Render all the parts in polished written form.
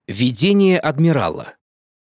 Видение адмирала.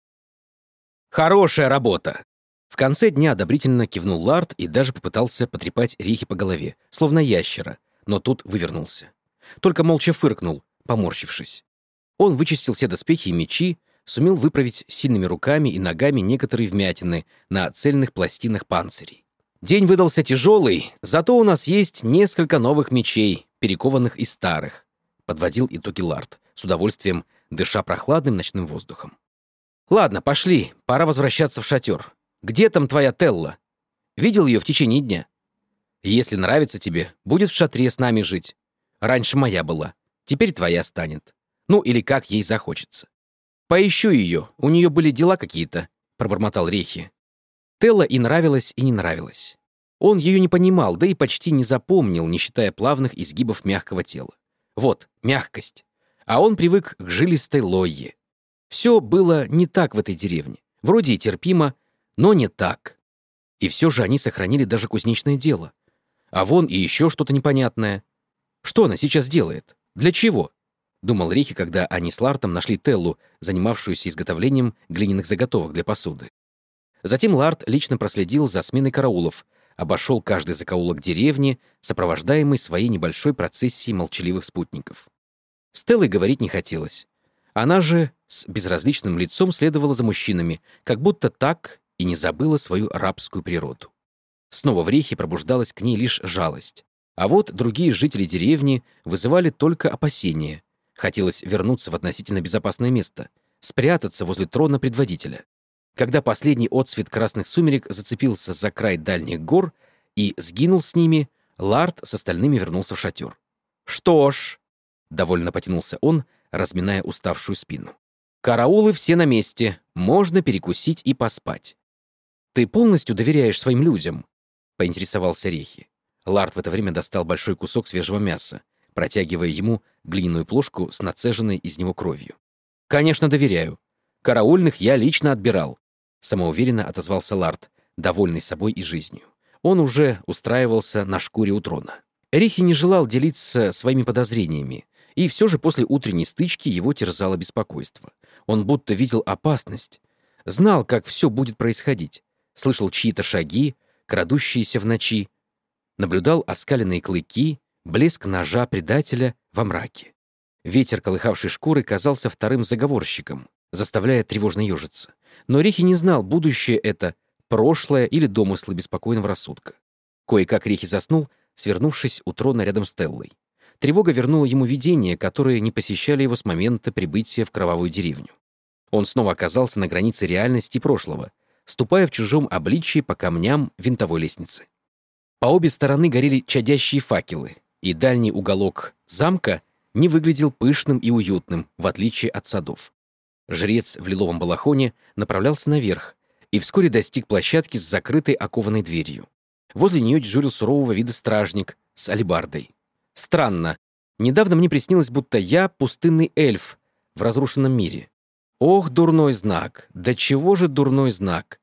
Хорошая работа! В конце дня одобрительно кивнул Лард и даже попытался потрепать Рихи по голове, словно ящера, но тут вывернулся. Только молча фыркнул, поморщившись. Он вычистил все доспехи и мечи, сумел выправить сильными руками и ногами некоторые вмятины на цельных пластинах панцирей. День выдался тяжелый, зато у нас есть несколько новых мечей, перекованных из старых, подводил итоги Лард, с удовольствием дыша прохладным ночным воздухом. «Ладно, пошли, пора возвращаться в шатер. Где там твоя Телла? Видел ее в течение дня? Если нравится тебе, будет в шатре с нами жить. Раньше моя была, теперь твоя станет. Ну, или как ей захочется. Поищу ее, у нее были дела какие-то», — пробормотал Рехи. Телла и нравилась, и не нравилась. Он ее не понимал, да и почти не запомнил, не считая плавных изгибов мягкого тела. Вот, мягкость. А он привык к жилистой Лойе. Все было не так в этой деревне. Вроде и терпимо, но не так. И все же они сохранили даже кузнечное дело. А вон и еще что-то непонятное. Что она сейчас делает? Для чего? Думал Рихи, когда они с Лартом нашли Теллу, занимавшуюся изготовлением глиняных заготовок для посуды. Затем Ларт лично проследил за сменой караулов, обошел каждый закоулок деревни, сопровождаемый своей небольшой процессией молчаливых спутников. С Теллой говорить не хотелось. Она же с безразличным лицом следовала за мужчинами, как будто так и не забыла свою рабскую природу. Снова в Рехе пробуждалась к ней лишь жалость. А вот другие жители деревни вызывали только опасения. Хотелось вернуться в относительно безопасное место, спрятаться возле трона предводителя. Когда последний отсвет красных сумерек зацепился за край дальних гор и сгинул с ними, Лард с остальными вернулся в шатер. «Что ж», — довольно потянулся он, разминая уставшую спину, «караулы все на месте, можно перекусить и поспать». «Ты полностью доверяешь своим людям?» — поинтересовался Рехи. Лард в это время достал большой кусок свежего мяса, протягивая ему глиняную плошку с нацеженной из него кровью. «Конечно, доверяю. Караульных я лично отбирал», — самоуверенно отозвался Лард, довольный собой и жизнью. Он уже устраивался на шкуре у трона. Рихи не желал делиться своими подозрениями, и все же после утренней стычки его терзало беспокойство. Он будто видел опасность, знал, как все будет происходить, слышал чьи-то шаги, крадущиеся в ночи, наблюдал оскаленные клыки, блеск ножа предателя во мраке. Ветер, колыхавший шкуры, казался вторым заговорщиком, заставляя тревожно ежиться. Но Рихи не знал, будущее это, прошлое или домыслы беспокойного рассудка. Кое-как Рихи заснул, свернувшись у трона рядом с Теллой. Тревога вернула ему видения, которые не посещали его с момента прибытия в кровавую деревню. Он снова оказался на границе реальности и прошлого, ступая в чужом обличье по камням винтовой лестницы. По обе стороны горели чадящие факелы, и дальний уголок замка не выглядел пышным и уютным, в отличие от садов. Жрец в лиловом балахоне направлялся наверх и вскоре достиг площадки с закрытой окованной дверью. Возле нее дежурил сурового вида стражник с алебардой. Странно. Недавно мне приснилось, будто я пустынный эльф в разрушенном мире. Ох, дурной знак! Да чего же дурной знак?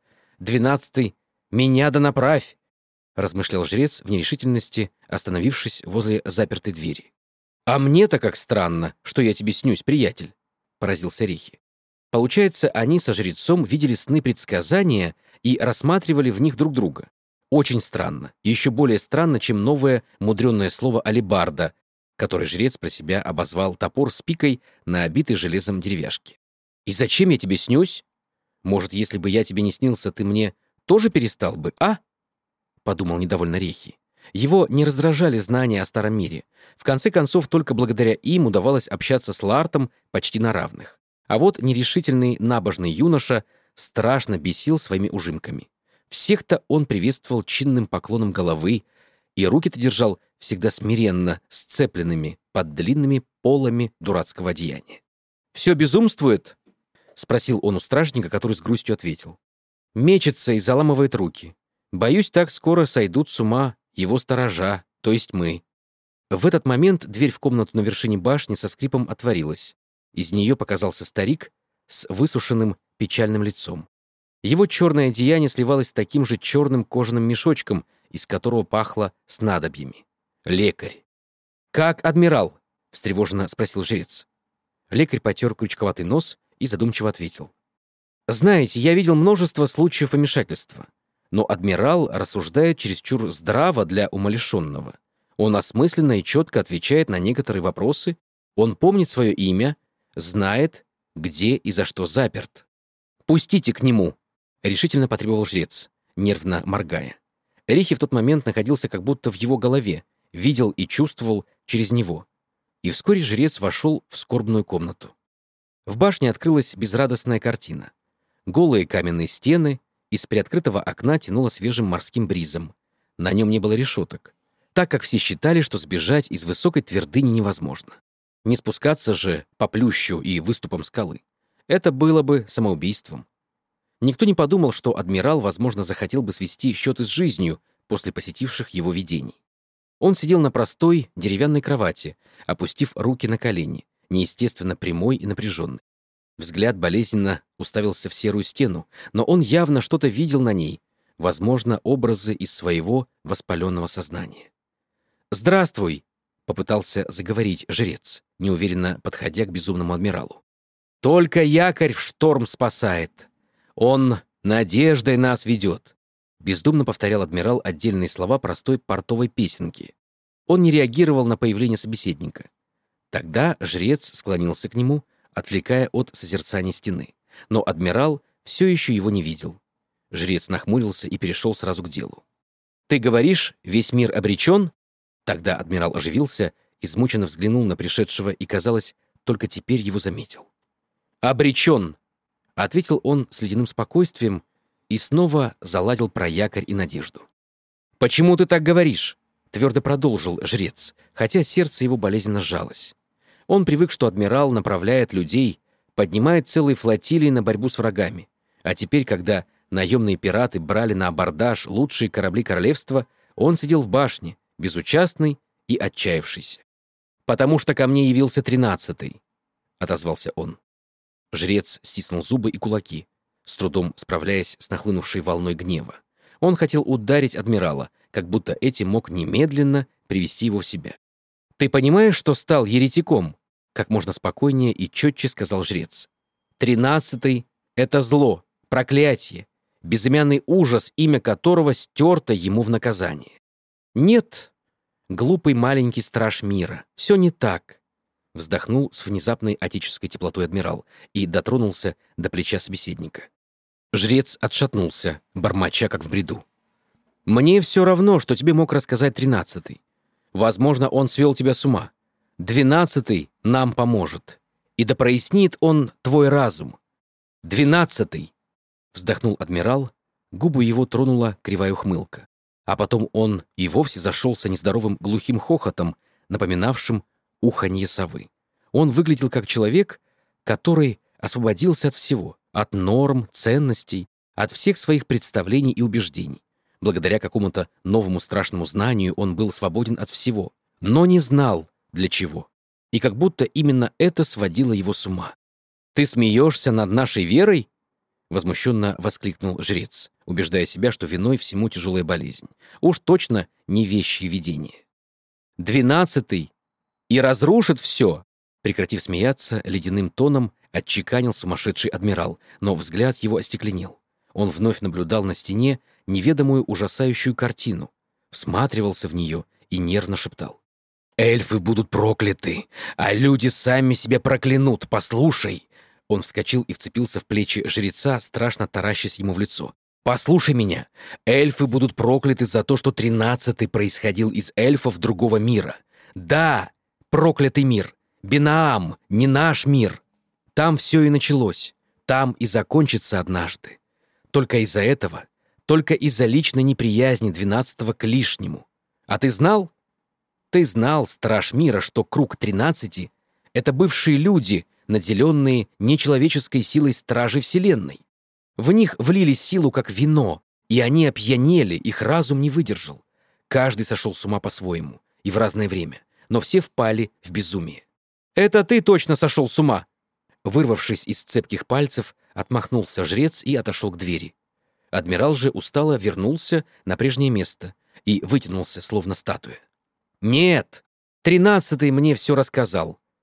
12-й. Меня да направь! Размышлял жрец в нерешительности, остановившись возле запертой двери. «А мне-то как странно, что я тебе снюсь, приятель!» — поразился Рихи. Получается, они со жрецом видели сны-предсказания и рассматривали в них друг друга. Очень странно, еще более странно, чем новое мудреное слово «алебарда», которое жрец про себя обозвал топор с пикой на обитой железом деревяшке. «И зачем я тебе снюсь? Может, если бы я тебе не снился, ты мне тоже перестал бы, а?» — подумал недовольно Рехи. Его не раздражали знания о старом мире. В конце концов, только благодаря им удавалось общаться с Лартом почти на равных. А вот нерешительный набожный юноша страшно бесил своими ужимками. Всех-то он приветствовал чинным поклоном головы, и руки-то держал всегда смиренно, сцепленными под длинными полами дурацкого одеяния. «Все безумствует?» — спросил он у стражника, который с грустью ответил. «Мечется и заламывает руки. Боюсь, так скоро сойдут с ума его сторожа, то есть мы». В этот момент дверь в комнату на вершине башни со скрипом отворилась. Из нее показался старик с высушенным печальным лицом. Его черное одеяние сливалось с таким же черным кожаным мешочком, из которого пахло снадобьями. Лекарь. «Как адмирал?» — встревоженно спросил жрец. Лекарь потер крючковатый нос и задумчиво ответил. «Знаете, я видел множество случаев помешательства, но адмирал рассуждает чересчур здраво для умалишенного. Он осмысленно и четко отвечает на некоторые вопросы, он помнит свое имя, знает, где и за что заперт. Пустите к нему!» — решительно потребовал жрец, нервно моргая. Рихи в тот момент находился как будто в его голове, видел и чувствовал через него. И вскоре жрец вошел в скорбную комнату. В башне открылась безрадостная картина. Голые каменные стены, из приоткрытого окна тянуло свежим морским бризом. На нем не было решеток, так как все считали, что сбежать из высокой твердыни невозможно. Не спускаться же по плющу и выступам скалы. Это было бы самоубийством. Никто не подумал, что адмирал, возможно, захотел бы свести счеты с жизнью после посетивших его видений. Он сидел на простой деревянной кровати, опустив руки на колени, неестественно прямой и напряженный. Взгляд болезненно уставился в серую стену, но он явно что-то видел на ней, возможно, образы из своего воспаленного сознания. «Здравствуй!» — попытался заговорить жрец, неуверенно подходя к безумному адмиралу. «Только якорь в шторм спасает. Он надеждой нас ведет», — бездумно повторял адмирал отдельные слова простой портовой песенки. Он не реагировал на появление собеседника. Тогда жрец склонился к нему, отвлекая от созерцания стены. Но адмирал все еще его не видел. Жрец нахмурился и перешел сразу к делу. «Ты говоришь, весь мир обречен?» Тогда адмирал оживился, измученно взглянул на пришедшего и, казалось, только теперь его заметил. «Обречен!» — ответил он с ледяным спокойствием и снова заладил про якорь и надежду. «Почему ты так говоришь?» — твердо продолжил жрец, хотя сердце его болезненно сжалось. Он привык, что адмирал направляет людей, поднимает целые флотилии на борьбу с врагами. А теперь, когда наемные пираты брали на абордаж лучшие корабли королевства, он сидел в башне, безучастный и отчаявшийся. «Потому что ко мне явился 13-й», — отозвался он. Жрец стиснул зубы и кулаки, с трудом справляясь с нахлынувшей волной гнева. Он хотел ударить адмирала, как будто этим мог немедленно привести его в себя. «Ты понимаешь, что стал еретиком?» — как можно спокойнее и четче сказал жрец. 13-й — это зло, проклятие, безымянный ужас, имя которого стерто ему в наказание. «Нет, глупый маленький страж мира, все не так», — вздохнул с внезапной отеческой теплотой адмирал и дотронулся до плеча собеседника. Жрец отшатнулся, бормоча, как в бреду. «Мне все равно, что тебе мог рассказать 13-й. Возможно, он свел тебя с ума. 12-й нам поможет. И да прояснит он твой разум. 12-й!» Вздохнул адмирал, губы его тронула кривая ухмылка. А потом он и вовсе зашелся нездоровым глухим хохотом, напоминавшим уханье совы. Он выглядел как человек, который освободился от всего, от норм, ценностей, от всех своих представлений и убеждений. Благодаря какому-то новому страшному знанию он был свободен от всего, но не знал, для чего. И как будто именно это сводило его с ума. «Ты смеешься над нашей верой?» — возмущенно воскликнул жрец, убеждая себя, что виной всему тяжелая болезнь. Уж точно не вещие видения. 12-й и разрушит все!» Прекратив смеяться, ледяным тоном отчеканил сумасшедший адмирал, но взгляд его остекленел. Он вновь наблюдал на стене неведомую ужасающую картину, всматривался в нее и нервно шептал. «Эльфы будут прокляты, а люди сами себя проклянут, послушай!» Он вскочил и вцепился в плечи жреца, страшно таращась ему в лицо. «Послушай меня! Эльфы будут прокляты за то, что 13-й происходил из эльфов другого мира. Да, проклятый мир! Бинаам, не наш мир! Там все и началось, там и закончится однажды. Только из-за этого, только из-за личной неприязни 12-го к лишнему. А ты знал? Ты знал, страж мира, что круг 13 — это бывшие люди, наделенные нечеловеческой силой стражи Вселенной. В них влили силу, как вино, и они опьянели, их разум не выдержал. Каждый сошел с ума по-своему и в разное время, но все впали в безумие. «Это ты точно сошел с ума!» Вырвавшись из цепких пальцев, отмахнулся жрец и отошел к двери. Адмирал же устало вернулся на прежнее место и вытянулся, словно статуя. «Нет, 13-й мне все рассказал.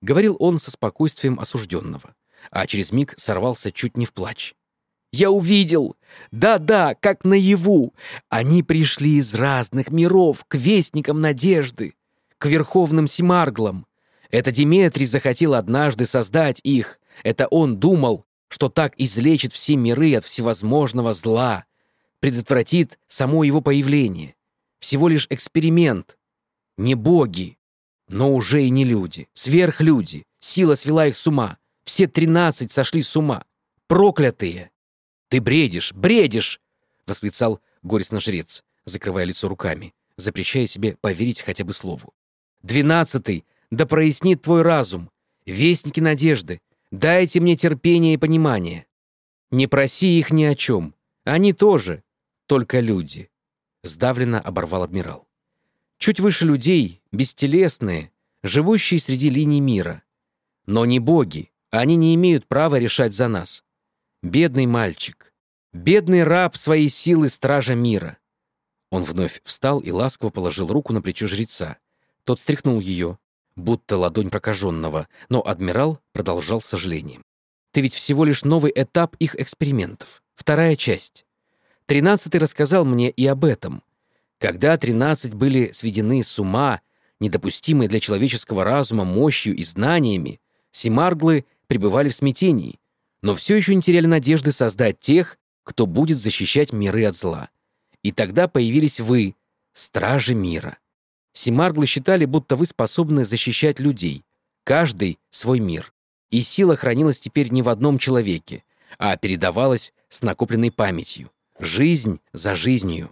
Говорил он со спокойствием осужденного, а через миг сорвался чуть не в плач. «Я увидел! Да-да, как наяву! Они пришли из разных миров к вестникам надежды, к верховным Семарглам. Это Диметрий захотел однажды создать их. Это он думал, что так излечит все миры от всевозможного зла, предотвратит само его появление. Всего лишь эксперимент. Не боги, но уже и не люди, сверхлюди. Сила свела их с ума. Все 13 сошли с ума. Проклятые!» «Ты бредишь, бредишь!» — восклицал горестно жрец, закрывая лицо руками, запрещая себе поверить хотя бы слову. «12-й, да прояснит твой разум! Вестники надежды, дайте мне терпение и понимание! Не проси их ни о чем, они тоже, только люди!» — сдавленно оборвал адмирал. «Чуть выше людей, бестелесные, живущие среди линий мира. Но не боги, они не имеют права решать за нас. Бедный мальчик, бедный раб своей силы стража мира!» Он вновь встал и ласково положил руку на плечо жреца. Тот стряхнул ее, будто ладонь прокаженного, но адмирал продолжал с сожалением. «Ты ведь всего лишь новый этап их экспериментов, вторая часть. 13-й рассказал мне и об этом. Когда 13 были сведены с ума, недопустимой для человеческого разума мощью и знаниями, Семарглы пребывали в смятении, но все еще не теряли надежды создать тех, кто будет защищать миры от зла. И тогда появились вы, стражи мира. Семарглы считали, будто вы способны защищать людей, каждый свой мир. И сила хранилась теперь не в одном человеке, а передавалась с накопленной памятью, жизнь за жизнью.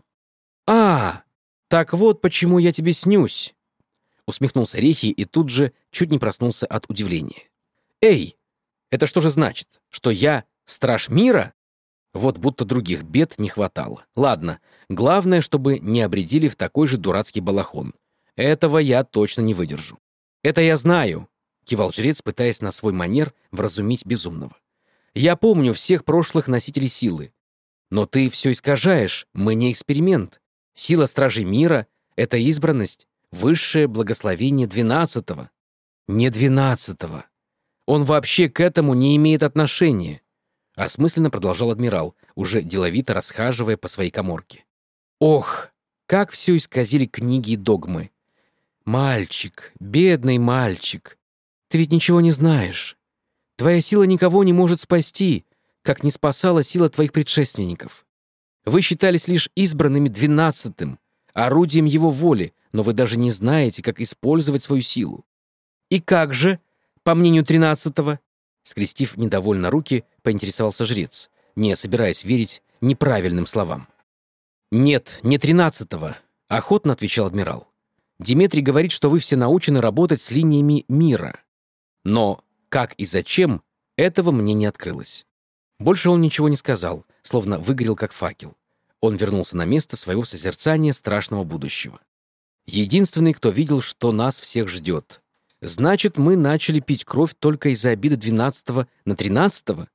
«А, так вот почему я тебе снюсь!» Усмехнулся Рехи и тут же чуть не проснулся от удивления. «Эй, это что же значит, что я страж мира?» Вот будто других бед не хватало. Ладно, главное, чтобы не обредили в такой же дурацкий балахон. Этого я точно не выдержу. «Это я знаю», — кивал жрец, пытаясь на свой манер вразумить безумного. «Я помню всех прошлых носителей силы. Но ты все искажаешь, мы не эксперимент. Сила стражей мира — это избранность, высшее благословение 12-го. Не 12-го. Он вообще к этому не имеет отношения», — осмысленно продолжал адмирал, уже деловито расхаживая по своей каморке. «Ох, как все исказили книги и догмы! Мальчик, бедный мальчик, ты ведь ничего не знаешь. Твоя сила никого не может спасти, как не спасала сила твоих предшественников. Вы считались лишь избранными 12-м, орудием его воли, но вы даже не знаете, как использовать свою силу. И как же, по мнению 13-го?» Скрестив недовольно руки, поинтересовался жрец, не собираясь верить неправильным словам. «Нет, не 13-го», — охотно отвечал адмирал. «Диметрий говорит, что вы все научены работать с линиями мира. Но как и зачем, этого мне не открылось». Больше он ничего не сказал, словно выгорел как факел. Он вернулся на место своего созерцания страшного будущего. Единственный, кто видел, что нас всех ждет. Значит, мы начали пить кровь только из-за обиды 12-го на 13-го?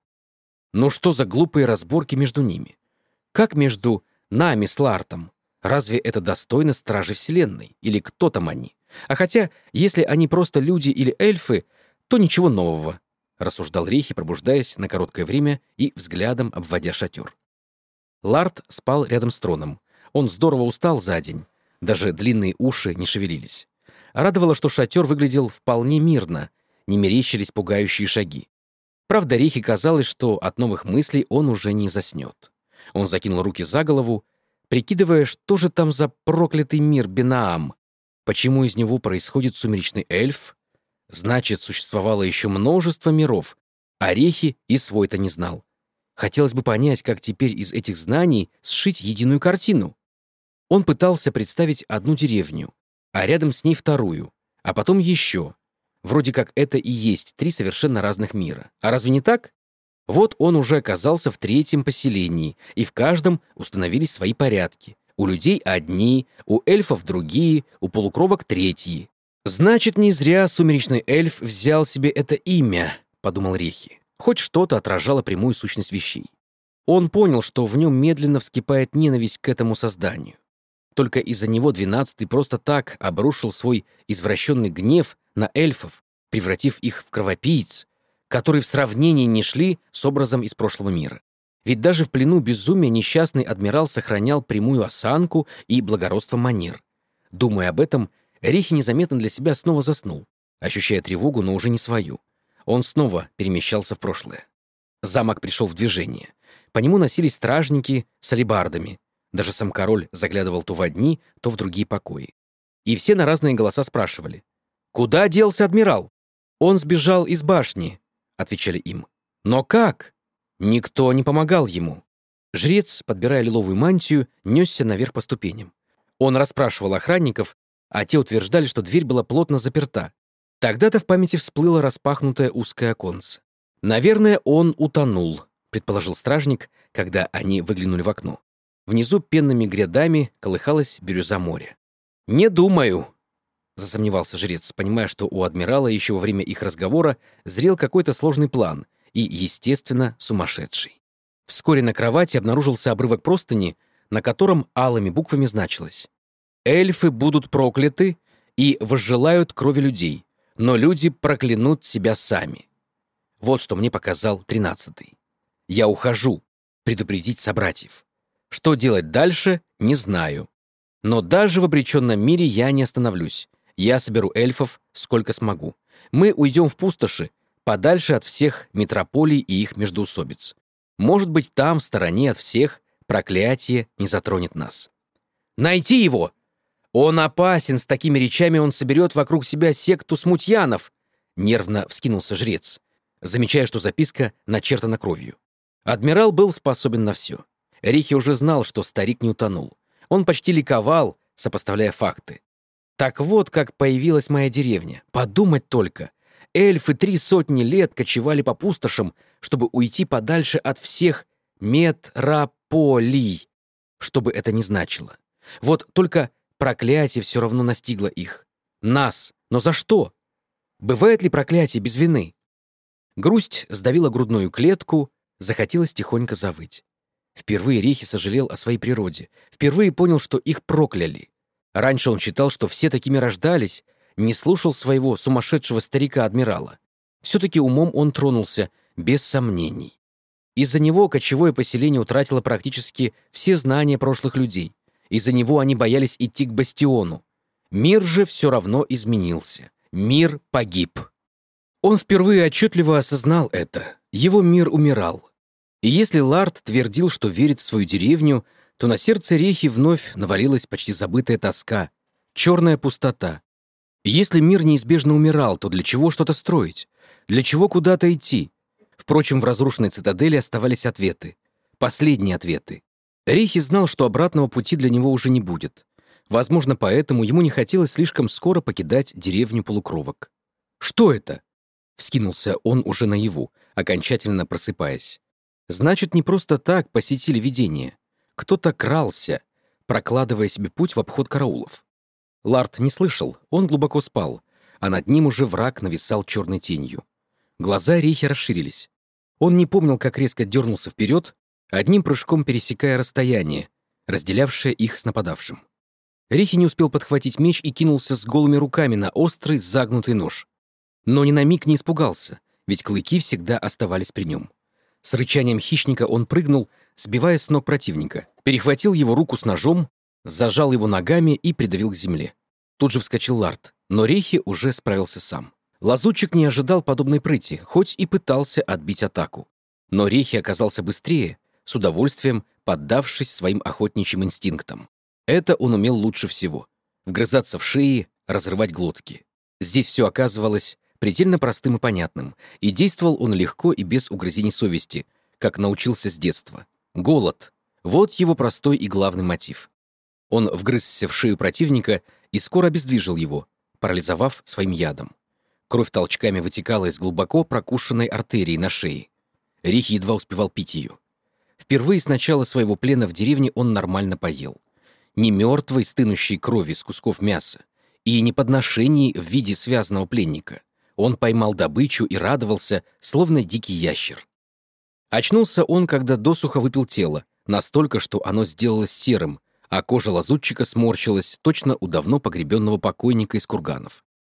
Ну что за глупые разборки между ними? Как между нами с Лартом? Разве это достойно Стражи Вселенной? Или кто там они? А хотя, если они просто люди или эльфы, то ничего нового, рассуждал Рехи, пробуждаясь на короткое время и взглядом обводя шатер. Ларт спал рядом с троном. Он здорово устал за день. Даже длинные уши не шевелились. Радовало, что шатер выглядел вполне мирно, не мерещились пугающие шаги. Правда, Рехи казалось, что от новых мыслей он уже не заснет. Он закинул руки за голову, прикидывая, что же там за проклятый мир Бинаам, почему из него происходит сумеречный эльф. Значит, существовало еще множество миров, а Рехи и свой-то не знал. Хотелось бы понять, как теперь из этих знаний сшить единую картину. Он пытался представить одну деревню, а рядом с ней вторую, а потом еще. Вроде как это и есть 3 совершенно разных мира. А разве не так? Вот он уже оказался в 3-м поселении, и в каждом установились свои порядки. У людей одни, у эльфов другие, у полукровок третьи. «Значит, не зря сумеречный эльф взял себе это имя», — подумал Рехи. Хоть что-то отражало прямую сущность вещей. Он понял, что в нем медленно вскипает ненависть к этому созданию. Только из-за него 12-й просто так обрушил свой извращенный гнев на эльфов, превратив их в кровопийц, которые в сравнении не шли с образом из прошлого мира. Ведь даже в плену безумия несчастный адмирал сохранял прямую осанку и благородство манер. Думая об этом, Рихи незаметно для себя снова заснул, ощущая тревогу, но уже не свою. Он снова перемещался в прошлое. Замок пришел в движение. По нему носились стражники с алебардами. Даже сам король заглядывал то в одни, то в другие покои. И все на разные голоса спрашивали: «Куда делся адмирал?» «Он сбежал из башни», — отвечали им. «Но как?» Никто не помогал ему. Жрец, подбирая лиловую мантию, несся наверх по ступеням. Он расспрашивал охранников, а те утверждали, что дверь была плотно заперта. Тогда-то в памяти всплыло распахнутое узкое оконце. «Наверное, он утонул», — предположил стражник, когда они выглянули в окно. Внизу пенными грядами колыхалась бирюза моря. «Не думаю», — засомневался жрец, понимая, что у адмирала еще во время их разговора зрел какой-то сложный план и, естественно, сумасшедший. Вскоре на кровати обнаружился обрывок простыни, на котором алыми буквами значилось: «Эльфы будут прокляты и возжелают крови людей, но люди проклянут себя сами». Вот что мне показал 13-й. Я ухожу, предупредить собратьев. Что делать дальше, не знаю. Но даже в обреченном мире я не остановлюсь. Я соберу эльфов, сколько смогу. Мы уйдем в пустоши, подальше от всех метрополий и их междоусобиц. Может быть, там, в стороне от всех, проклятие не затронет нас. Найти его! Он опасен, с такими речами он соберет вокруг себя секту смутьянов, нервно вскинулся жрец, замечая, что записка начертана кровью. Адмирал был способен на все. Рихи уже знал, что старик не утонул. Он почти ликовал, сопоставляя факты. Так вот, как появилась моя деревня. Подумать только. Эльфы 300 лет кочевали по пустошам, чтобы уйти подальше от всех метрополий, что бы это ни значило. Вот только проклятие все равно настигло их. Нас. Но за что? Бывает ли проклятие без вины? Грусть сдавила грудную клетку, захотелось тихонько завыть. Впервые Рихи сожалел о своей природе. Впервые понял, что их прокляли. Раньше он считал, что все такими рождались, не слушал своего сумасшедшего старика-адмирала. Все-таки умом он тронулся, без сомнений. Из-за него кочевое поселение утратило практически все знания прошлых людей. Из-за него они боялись идти к бастиону. Мир же все равно изменился. Мир погиб. Он впервые отчетливо осознал это. Его мир умирал. И если Лард твердил, что верит в свою деревню, то на сердце Рихи вновь навалилась почти забытая тоска, черная пустота. И если мир неизбежно умирал, то для чего что-то строить? Для чего куда-то идти? Впрочем, в разрушенной цитадели оставались ответы. Последние ответы. Рихи знал, что обратного пути для него уже не будет. Возможно, поэтому ему не хотелось слишком скоро покидать деревню полукровок. «Что это?» — вскинулся он уже наяву, окончательно просыпаясь. Значит, не просто так посетили видение. Кто-то крался, прокладывая себе путь в обход караулов. Лард не слышал, он глубоко спал, а над ним уже враг нависал черной тенью. Глаза Рихи расширились. Он не помнил, как резко дернулся вперед, одним прыжком пересекая расстояние, разделявшее их с нападавшим. Рихи не успел подхватить меч и кинулся с голыми руками на острый загнутый нож. Но ни на миг не испугался, ведь клыки всегда оставались при нем. С рычанием хищника он прыгнул, сбивая с ног противника, перехватил его руку с ножом, зажал его ногами и придавил к земле. Тут же вскочил Лард, но Рихи уже справился сам. Лазутчик не ожидал подобной прыти, хоть и пытался отбить атаку. Но Рихи оказался быстрее, с удовольствием поддавшись своим охотничьим инстинктам. Это он умел лучше всего — вгрызаться в шеи, разрывать глотки. Здесь все оказывалось предельно простым и понятным, и действовал он легко и без угрызений совести, как научился с детства. Голод — вот его простой и главный мотив. Он вгрызся в шею противника и скоро обездвижил его, парализовав своим ядом. Кровь толчками вытекала из глубоко прокушенной артерии на шее. Рихи едва успевал пить ее. Впервые с начала своего плена в деревне он нормально поел. Не мертвой, стынущей крови с кусков мяса, и не подношений в виде связанного пленника. Он поймал добычу и радовался, словно дикий ящер. Очнулся он, когда досуха выпил тело, настолько, что оно сделалось серым, а кожа лазутчика сморщилась точно у давно погребенного покойника из курганов.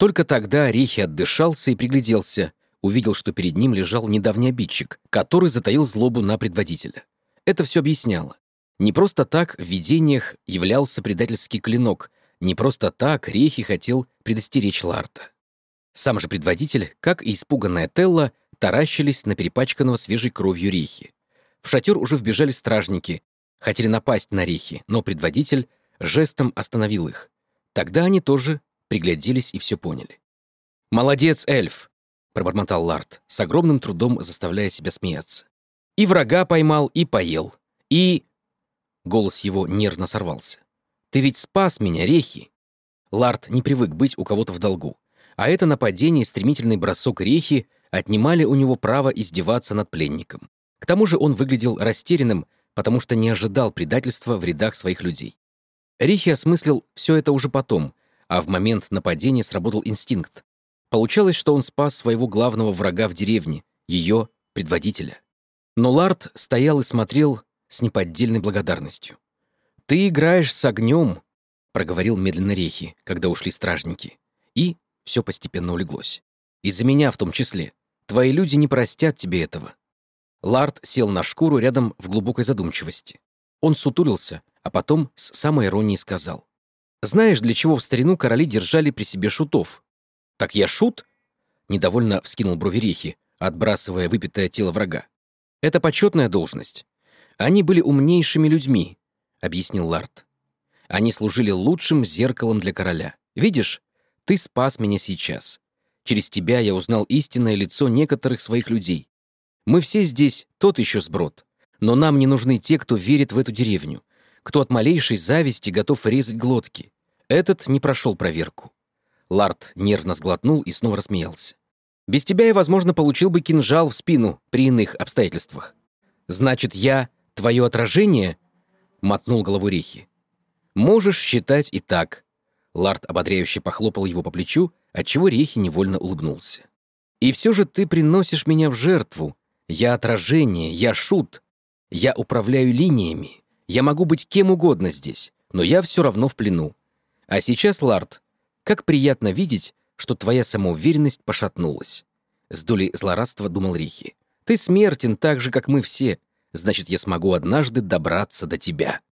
Только тогда Рихи отдышался и пригляделся, увидел, что перед ним лежал недавний обидчик, который затаил злобу на предводителя. Это все объясняло. Не просто так в видениях являлся предательский клинок, не просто так Рихи хотел предостеречь Ларта. Сам же предводитель, как и испуганная Телла, таращились на перепачканного свежей кровью Рихи. В шатер уже вбежали стражники, хотели напасть на Рихи, но предводитель жестом остановил их. Тогда они тоже пригляделись и все поняли. «Молодец, эльф!» — пробормотал Ларт, с огромным трудом заставляя себя смеяться. «И врага поймал, и поел, и...» Голос его нервно сорвался. «Ты ведь спас меня, Рехи!» Ларт не привык быть у кого-то в долгу, а это нападение и стремительный бросок Рехи отнимали у него право издеваться над пленником. К тому же он выглядел растерянным, потому что не ожидал предательства в рядах своих людей. Рихи осмыслил все это уже потом, а в момент нападения сработал инстинкт. Получалось, что он спас своего главного врага в деревне, ее предводителя. Но Ларт стоял и смотрел с неподдельной благодарностью. «Ты играешь с огнем», — проговорил медленно Рехи, когда ушли стражники. И все постепенно улеглось. «Из-за меня в том числе. Твои люди не простят тебе этого». Ларт сел на шкуру рядом в глубокой задумчивости. Он сутулился, а потом с самой иронией сказал: «Знаешь, для чего в старину короли держали при себе шутов?» «Так я шут?» — недовольно вскинул брови Рехи, отбрасывая выпитое тело врага. «Это почетная должность. Они были умнейшими людьми», — объяснил Ларт. «Они служили лучшим зеркалом для короля. Видишь, ты спас меня сейчас. Через тебя я узнал истинное лицо некоторых своих людей. Мы все здесь тот еще сброд, но нам не нужны те, кто верит в эту деревню, кто от малейшей зависти готов резать глотки. Этот не прошел проверку». Ларт нервно сглотнул и снова рассмеялся. «Без тебя я, возможно, получил бы кинжал в спину при иных обстоятельствах». «Значит, я твое отражение?» — мотнул головой Рехи. «Можешь считать и так». Ларт ободряюще похлопал его по плечу, отчего Рехи невольно улыбнулся. «И все же ты приносишь меня в жертву. Я отражение, я шут. Я управляю линиями. Я могу быть кем угодно здесь, но я все равно в плену. А сейчас, Ларт, как приятно видеть, что твоя самоуверенность пошатнулась». С долей злорадства думал Рихи. «Ты смертен так же, как мы все. Значит, я смогу однажды добраться до тебя».